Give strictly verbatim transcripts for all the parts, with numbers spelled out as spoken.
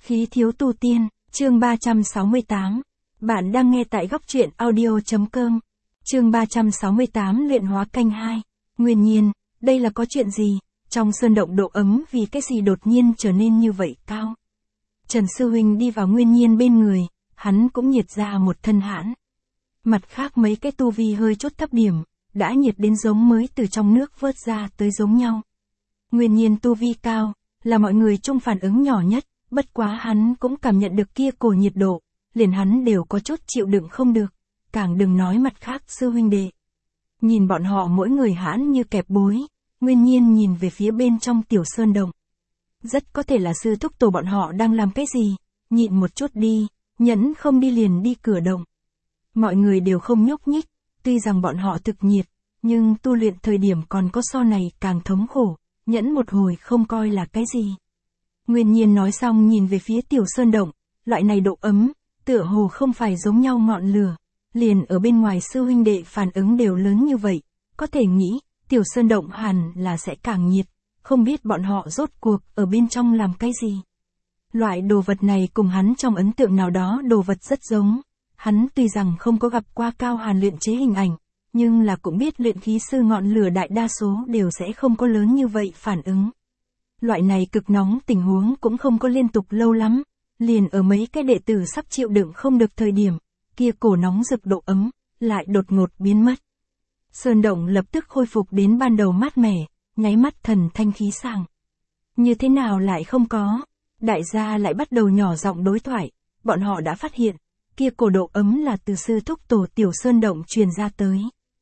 Khí thiếu tu tiên, chương ba trăm sáu mươi tám. Bạn đang nghe tại góc truyện audio.com. Chương ba trăm sáu mươi tám luyện hóa canh hai. Nguyên nhiên, đây là có chuyện gì? Trong sơn động độ ấm vì cái gì đột nhiên trở nên như vậy cao? Trần Sư Huynh đi vào Nguyên Nhiên bên người, hắn cũng nhiệt ra một thân hãn. Mặt khác mấy cái tu vi hơi chốt thấp điểm, đã nhiệt đến giống mới từ trong nước vớt ra tới giống nhau. Nguyên Nhiên tu vi cao, là mọi người chung phản ứng nhỏ nhất, bất quá hắn cũng cảm nhận được kia cổ nhiệt độ, liền hắn đều có chút chịu đựng không được, càng đừng nói mặt khác sư huynh đệ. Nhìn bọn họ mỗi người hãn như kẹp bối, Nguyên Nhiên nhìn về phía bên trong tiểu sơn động. Rất có thể là sư thúc tổ bọn họ đang làm cái gì, nhịn một chút đi, nhẫn không đi liền đi cửa động. Mọi người đều không nhúc nhích, tuy rằng bọn họ thực nhiệt, nhưng tu luyện thời điểm còn có so này càng thống khổ, nhẫn một hồi không coi là cái gì. Nguyên Nhiên nói xong nhìn về phía tiểu sơn động, loại này độ ấm, tựa hồ không phải giống nhau ngọn lửa, liền ở bên ngoài sư huynh đệ phản ứng đều lớn như vậy, có thể nghĩ, tiểu sơn động hẳn là sẽ càng nhiệt, không biết bọn họ rốt cuộc ở bên trong làm cái gì. Loại đồ vật này cùng hắn trong ấn tượng nào đó đồ vật rất giống, hắn tuy rằng không có gặp qua Cao Hàn luyện chế hình ảnh, nhưng là cũng biết luyện khí sư ngọn lửa đại đa số đều sẽ không có lớn như vậy phản ứng. Loại này cực nóng tình huống cũng không có liên tục lâu lắm, liền ở mấy cái đệ tử sắp chịu đựng không được thời điểm, kia cổ nóng rực độ ấm, lại đột ngột biến mất. Sơn động lập tức khôi phục đến ban đầu mát mẻ, nháy mắt thần thanh khí sảng. Như thế nào lại không có? Đại gia lại bắt đầu nhỏ giọng đối thoại, bọn họ đã phát hiện, kia cổ độ ấm là từ sư thúc tổ tiểu sơn động truyền ra tới.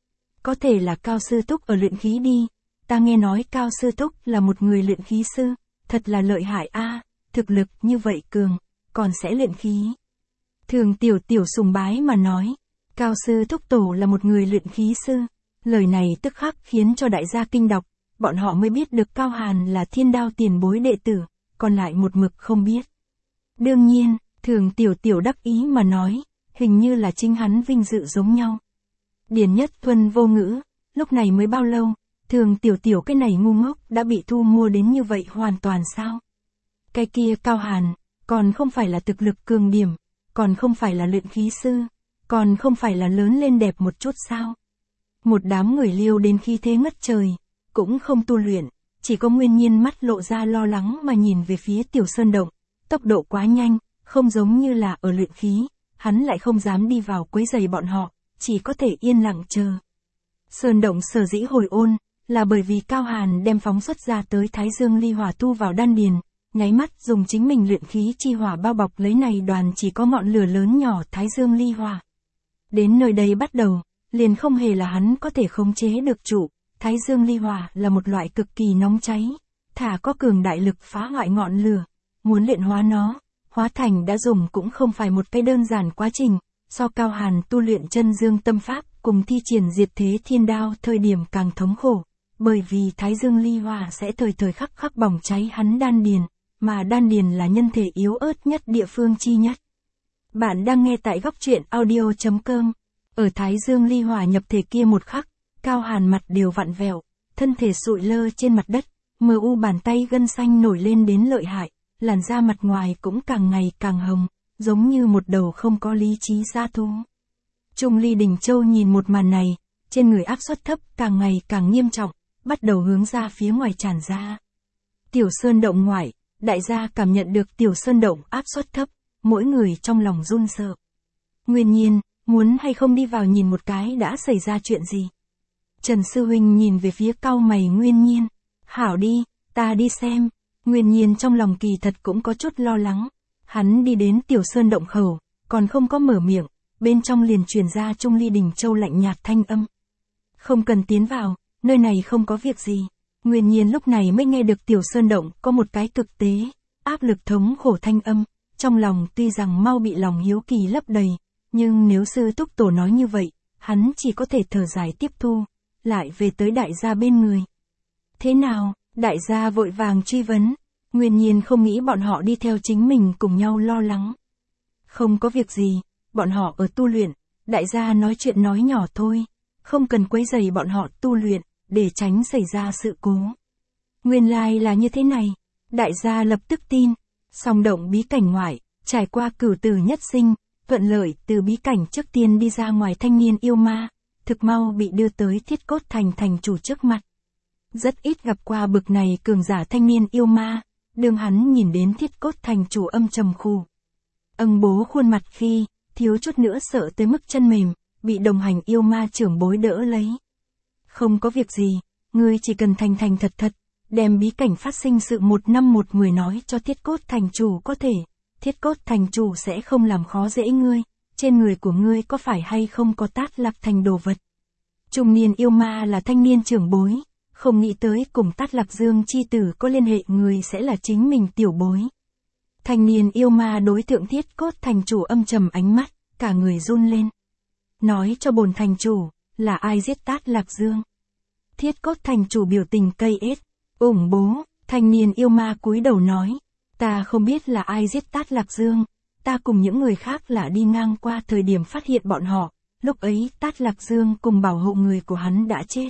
Có thể là Cao sư thúc ở luyện khí đi, ta nghe nói Cao sư thúc là một người luyện khí sư, thật là lợi hại a, thực lực như vậy cường, còn sẽ luyện khí. Thường tiểu tiểu sùng bái mà nói, Cao sư thúc tổ là một người luyện khí sư, lời này tức khắc khiến cho đại gia kinh đọc, bọn họ mới biết được Cao Hàn là Thiên Đao tiền bối đệ tử, còn lại một mực không biết. Đương nhiên, thường tiểu tiểu đắc ý mà nói, hình như là chính hắn vinh dự giống nhau. Điền Nhất Thuần vô ngữ, lúc này mới bao lâu, thường tiểu tiểu cái này ngu ngốc đã bị thu mua đến như vậy hoàn toàn sao? Cái kia Cao Hàn, còn không phải là thực lực cường điểm, còn không phải là luyện khí sư, còn không phải là lớn lên đẹp một chút sao? Một đám người liêu đến khí thế ngất trời, cũng không tu luyện, chỉ có Nguyên Nhiên mắt lộ ra lo lắng mà nhìn về phía tiểu sơn động, tốc độ quá nhanh, không giống như là ở luyện khí, hắn lại không dám đi vào quấy rầy bọn họ, chỉ có thể yên lặng chờ. Sơn động sở dĩ hồi ôn, là bởi vì Cao Hàn đem phóng xuất ra tới Thái Dương ly hỏa tu vào đan điền, nháy mắt dùng chính mình luyện khí chi hỏa bao bọc lấy này đoàn chỉ có ngọn lửa lớn nhỏ Thái Dương ly hỏa. Đến nơi đây bắt đầu, liền không hề là hắn có thể khống chế được chủ, Thái Dương ly hỏa là một loại cực kỳ nóng cháy, thả có cường đại lực phá hoại ngọn lửa, muốn luyện hóa nó, hóa thành đã dùng cũng không phải một cái đơn giản quá trình, so Cao Hàn tu luyện chân dương tâm pháp cùng thi triển diệt thế thiên đao thời điểm càng thống khổ, bởi vì Thái Dương ly hỏa sẽ thời thời khắc khắc bỏng cháy hắn đan điền, mà đan điền là nhân thể yếu ớt nhất địa phương chi nhất. Bạn đang nghe tại góc truyện audio.com, ở Thái Dương ly hỏa nhập thể kia một khắc, Cao Hàn mặt đều vặn vẹo, thân thể sụi lơ trên mặt đất, mờ u bàn tay gân xanh nổi lên đến lợi hại, làn da mặt ngoài cũng càng ngày càng hồng, giống như một đầu không có lý trí dã thú. Trung Ly Đình Châu nhìn một màn này, trên người áp suất thấp càng ngày càng nghiêm trọng, bắt đầu hướng ra phía ngoài tràn ra. Tiểu sơn động ngoại, đại gia cảm nhận được tiểu sơn động áp suất thấp, mỗi người trong lòng run sợ. Nguyên Nhiên, muốn hay không đi vào nhìn một cái đã xảy ra chuyện gì? Trần Sư Huynh nhìn về phía cau mày Nguyên Nhiên, hảo đi, ta đi xem. Nguyên Nhiên trong lòng kỳ thật cũng có chút lo lắng, hắn đi đến tiểu sơn động khẩu, còn không có mở miệng, bên trong liền truyền ra Trung Ly Đình Châu lạnh nhạt thanh âm. Không cần tiến vào, nơi này không có việc gì. Nguyên Nhiên lúc này mới nghe được tiểu sơn động có một cái cực tế, áp lực thống khổ thanh âm, trong lòng tuy rằng mau bị lòng hiếu kỳ lấp đầy, nhưng nếu sư thúc tổ nói như vậy, hắn chỉ có thể thở dài tiếp thu, lại về tới đại gia bên người. Thế nào? Đại gia vội vàng truy vấn, Nguyên Nhiên không nghĩ bọn họ đi theo chính mình cùng nhau lo lắng. Không có việc gì, bọn họ ở tu luyện, đại gia nói chuyện nói nhỏ thôi, không cần quấy rầy bọn họ tu luyện, để tránh xảy ra sự cố. Nguyên lai là như thế này, đại gia lập tức tin, Song động bí cảnh ngoại, trải qua cửu tử nhất sinh, thuận lợi từ bí cảnh trước tiên đi ra ngoài thanh niên yêu ma, thực mau bị đưa tới Thiết Cốt Thành thành chủ trước mặt. Rất ít gặp qua bực này cường giả thanh niên yêu ma, đương hắn nhìn đến Thiết Cốt Thành chủ âm trầm khù. Âng bố khuôn mặt khi, thiếu chút nữa sợ tới mức chân mềm, bị đồng hành yêu ma trưởng bối đỡ lấy. Không có việc gì, ngươi chỉ cần thành thành thật thật, đem bí cảnh phát sinh sự một năm một mười nói cho Thiết Cốt Thành chủ có thể, Thiết Cốt Thành chủ sẽ không làm khó dễ ngươi, trên người của ngươi có phải hay không có Tát Lạc Thành đồ vật. Trung niên yêu ma là thanh niên trưởng bối, không nghĩ tới cùng Tát Lạc Dương chi tử có liên hệ người sẽ là chính mình tiểu bối. Thanh niên yêu ma đối tượng Thiết Cốt Thành chủ âm trầm ánh mắt, cả người run lên. Nói cho bổn thành chủ, là ai giết Tát Lạc Dương? Thiết Cốt Thành chủ biểu tình cây ết, ủng bố, thanh niên yêu ma cúi đầu nói, ta không biết là ai giết Tát Lạc Dương, ta cùng những người khác là đi ngang qua thời điểm phát hiện bọn họ, lúc ấy Tát Lạc Dương cùng bảo hộ người của hắn đã chết.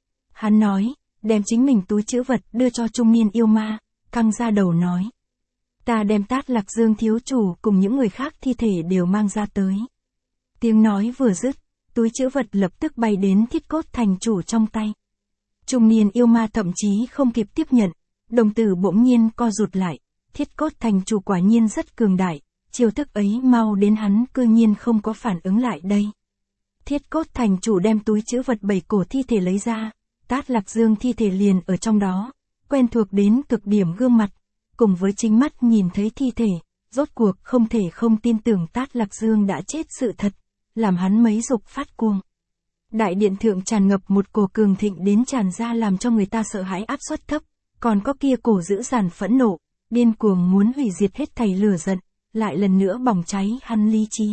Hắn nói, đem chính mình túi trữ vật đưa cho trung niên yêu ma, căng ra đầu nói. Ta đem Tát Lạc Dương thiếu chủ cùng những người khác thi thể đều mang ra tới. Tiếng nói vừa dứt, túi trữ vật lập tức bay đến Thiết Cốt Thành chủ trong tay. Trung niên yêu ma thậm chí không kịp tiếp nhận, đồng tử bỗng nhiên co rụt lại, Thiết Cốt Thành chủ quả nhiên rất cường đại, chiêu thức ấy mau đến hắn cư nhiên không có phản ứng lại đây. Thiết Cốt Thành chủ đem túi trữ vật bảy cổ thi thể lấy ra, Tát Lạc Dương thi thể liền ở trong đó, quen thuộc đến cực điểm gương mặt, cùng với chính mắt nhìn thấy thi thể, rốt cuộc không thể không tin tưởng Tát Lạc Dương đã chết sự thật, làm hắn mấy dục phát cuồng. Đại điện thượng tràn ngập một cổ cường thịnh đến tràn ra làm cho người ta sợ hãi áp suất thấp, còn có kia cổ dữ dằn phẫn nộ, điên cuồng muốn hủy diệt hết thảy lửa giận, lại lần nữa bỏng cháy hắn lý trí.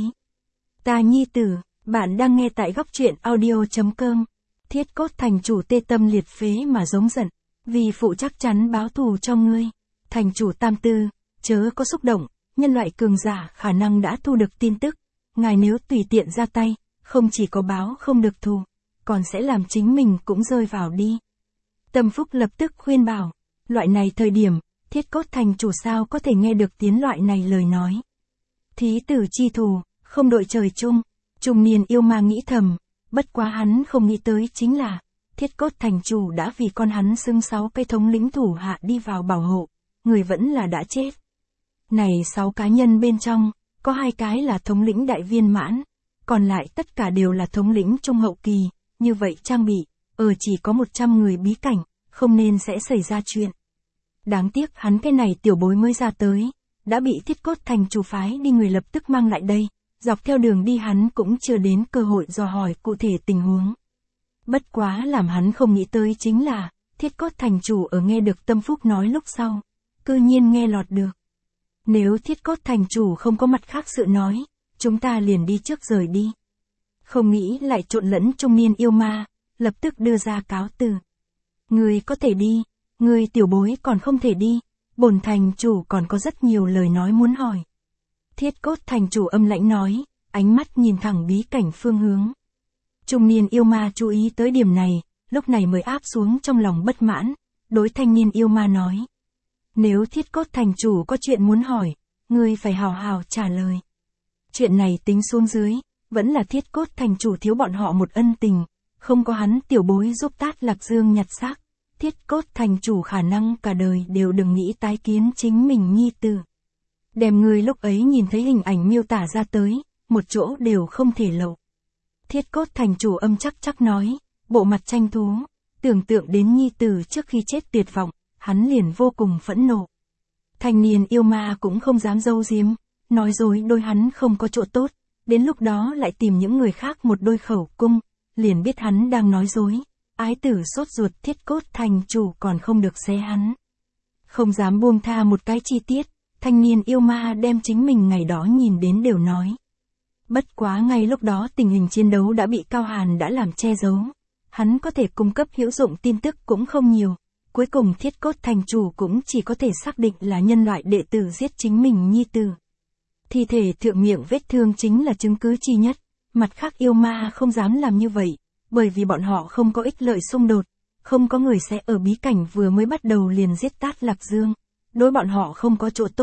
Ta nhi tử, bạn đang nghe tại góc truyện audio chấm com. Thiết Cốt Thành chủ tê tâm liệt phế mà giống giận, vì phụ chắc chắn báo thù cho ngươi. Thành chủ tam tư, chớ có xúc động, nhân loại cường giả khả năng đã thu được tin tức, ngài nếu tùy tiện ra tay, không chỉ có báo không được thù, còn sẽ làm chính mình cũng rơi vào đi. Tâm Phúc lập tức khuyên bảo, loại này thời điểm, Thiết Cốt Thành chủ sao có thể nghe được tiếng loại này lời nói. Thí tử chi thù, không đội trời chung, trung niên yêu ma nghĩ thầm, bất quá hắn không nghĩ tới chính là, Thiết Cốt Thành chủ đã vì con hắn xưng sáu cái thống lĩnh thủ hạ đi vào bảo hộ, người vẫn là đã chết. Này sáu cá nhân bên trong, có hai cái là thống lĩnh đại viên mãn, còn lại tất cả đều là thống lĩnh trung hậu kỳ, như vậy trang bị, ở chỉ có một trăm người bí cảnh, không nên sẽ xảy ra chuyện. Đáng tiếc hắn cái này tiểu bối mới ra tới, đã bị Thiết Cốt Thành chủ phái đi người lập tức mang lại đây, dọc theo đường đi hắn cũng chưa đến cơ hội dò hỏi cụ thể tình huống. Bất quá làm hắn không nghĩ tới chính là, Thiết Cốt Thành chủ ở nghe được Tâm Phúc nói lúc sau, cư nhiên nghe lọt được. Nếu Thiết Cốt Thành chủ không có mặt khác sự nói, chúng ta liền đi trước rời đi. Không nghĩ lại trộn lẫn trung niên yêu ma, lập tức đưa ra cáo từ. Ngươi có thể đi, ngươi tiểu bối còn không thể đi, bổn thành chủ còn có rất nhiều lời nói muốn hỏi. Thiết Cốt Thành chủ âm lãnh nói, ánh mắt nhìn thẳng bí cảnh phương hướng. Trung niên yêu ma chú ý tới điểm này, lúc này mới áp xuống trong lòng bất mãn, đối thanh niên yêu ma nói. Nếu Thiết Cốt Thành chủ có chuyện muốn hỏi, ngươi phải hào hào trả lời. Chuyện này tính xuống dưới, vẫn là Thiết Cốt Thành chủ thiếu bọn họ một ân tình, không có hắn tiểu bối giúp Tát Lạc Dương nhặt xác, Thiết Cốt Thành chủ khả năng cả đời đều đừng nghĩ tái kiến chính mình nhi tử. Đem người lúc ấy nhìn thấy hình ảnh miêu tả ra tới, một chỗ đều không thể lậu. Thiết Cốt Thành chủ âm chắc chắc nói, bộ mặt tranh thú, tưởng tượng đến nhi tử trước khi chết tuyệt vọng, hắn liền vô cùng phẫn nộ. Thanh niên yêu ma cũng không dám giấu giếm, nói dối đôi hắn không có chỗ tốt, đến lúc đó lại tìm những người khác một đôi khẩu cung, liền biết hắn đang nói dối, ái tử sốt ruột Thiết Cốt Thành chủ còn không được xé hắn. Không dám buông tha một cái chi tiết, thanh niên yêu ma đem chính mình ngày đó nhìn đến đều nói. Bất quá ngay lúc đó tình hình chiến đấu đã bị Cao Hàn đã làm che giấu, hắn có thể cung cấp hữu dụng tin tức cũng không nhiều. Cuối cùng Thiết Cốt Thành chủ cũng chỉ có thể xác định là nhân loại đệ tử giết chính mình nhi tử. Thi thể thượng miệng vết thương chính là chứng cứ chi nhất, mặt khác yêu ma không dám làm như vậy, bởi vì bọn họ không có ích lợi xung đột, không có người sẽ ở bí cảnh vừa mới bắt đầu liền giết Tát Lạc Dương, đối bọn họ không có chỗ tốt,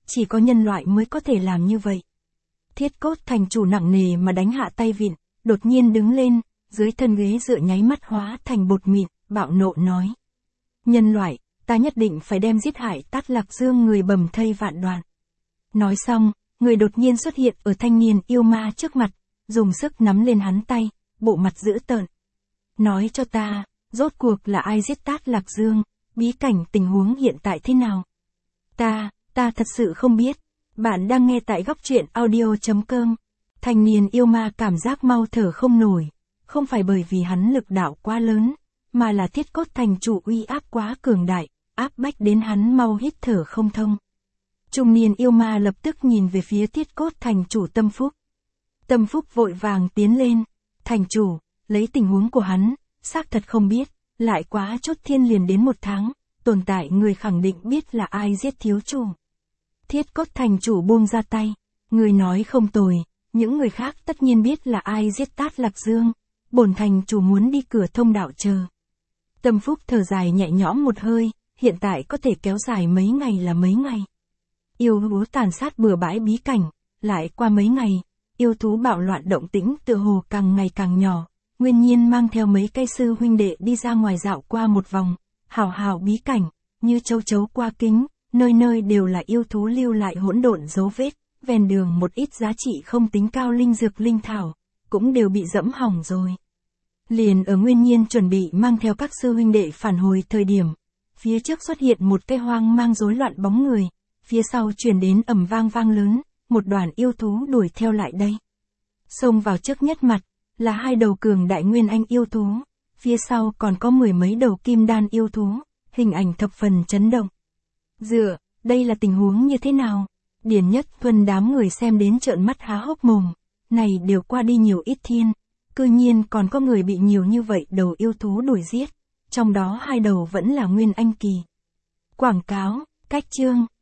chỉ có nhân loại mới có thể làm như vậy. Thiết Cốt thành chủ nặng nề mà đánh hạ tay vịn, đột nhiên đứng lên, dưới thân ghế dựa nháy mắt hóa thành bột mịn, bạo nộ nói. Nhân loại, ta nhất định phải đem giết hại Tát Lạc Dương người bầm thây vạn đoạn. Nói xong, người đột nhiên xuất hiện ở thanh niên yêu ma trước mặt, dùng sức nắm lên hắn tay, bộ mặt dữ tợn. Nói cho ta, rốt cuộc là ai giết Tát Lạc Dương, bí cảnh tình huống hiện tại thế nào? Ta, ta thật sự không biết. Bạn đang nghe tại góc truyện audio.com. Thanh niên yêu ma cảm giác mau thở không nổi, không phải bởi vì hắn lực đạo quá lớn, mà là Thiết Cốt thành chủ uy áp quá cường đại, áp bách đến hắn mau hít thở không thông. Trung niên yêu ma lập tức nhìn về phía Thiết Cốt thành chủ Tâm Phúc. Tâm Phúc vội vàng tiến lên, thành chủ, lấy tình huống của hắn, xác thật không biết, lại quá chốt thiên liền đến một tháng, tồn tại người khẳng định biết là ai giết thiếu chủ. Thiết Cốt thành chủ buông ra tay, người nói không tồi, những người khác tất nhiên biết là ai giết Tát Lạc Dương, bổn thành chủ muốn đi cửa thông đạo chờ. Tâm Phúc thở dài nhẹ nhõm một hơi, hiện tại có thể kéo dài mấy ngày là mấy ngày. Yêu thú tàn sát bừa bãi bí cảnh, lại qua mấy ngày, yêu thú bạo loạn động tĩnh tựa hồ càng ngày càng nhỏ, Nguyên Nhiên mang theo mấy cây sư huynh đệ đi ra ngoài dạo qua một vòng, hào hào bí cảnh, như châu chấu qua kính, nơi nơi đều là yêu thú lưu lại hỗn độn dấu vết, ven đường một ít giá trị không tính cao linh dược linh thảo, cũng đều bị dẫm hỏng rồi. Liền ở Nguyên Nhiên chuẩn bị mang theo các sư huynh đệ phản hồi thời điểm, phía trước xuất hiện một cây hoang mang rối loạn bóng người, phía sau truyền đến ầm vang vang lớn, một đoàn yêu thú đuổi theo lại đây. Xông vào trước nhất mặt, là hai đầu cường đại nguyên anh yêu thú, phía sau còn có mười mấy đầu kim đan yêu thú, hình ảnh thập phần chấn động. Dựa, đây là tình huống như thế nào? Điền Nhất Thuần đám người xem đến trợn mắt há hốc mồm, này đều qua đi nhiều ít thiên, cư nhiên còn có người bị nhiều như vậy đầu yêu thú đuổi giết, trong đó hai đầu vẫn là nguyên anh kỳ. Quảng cáo, cách chương.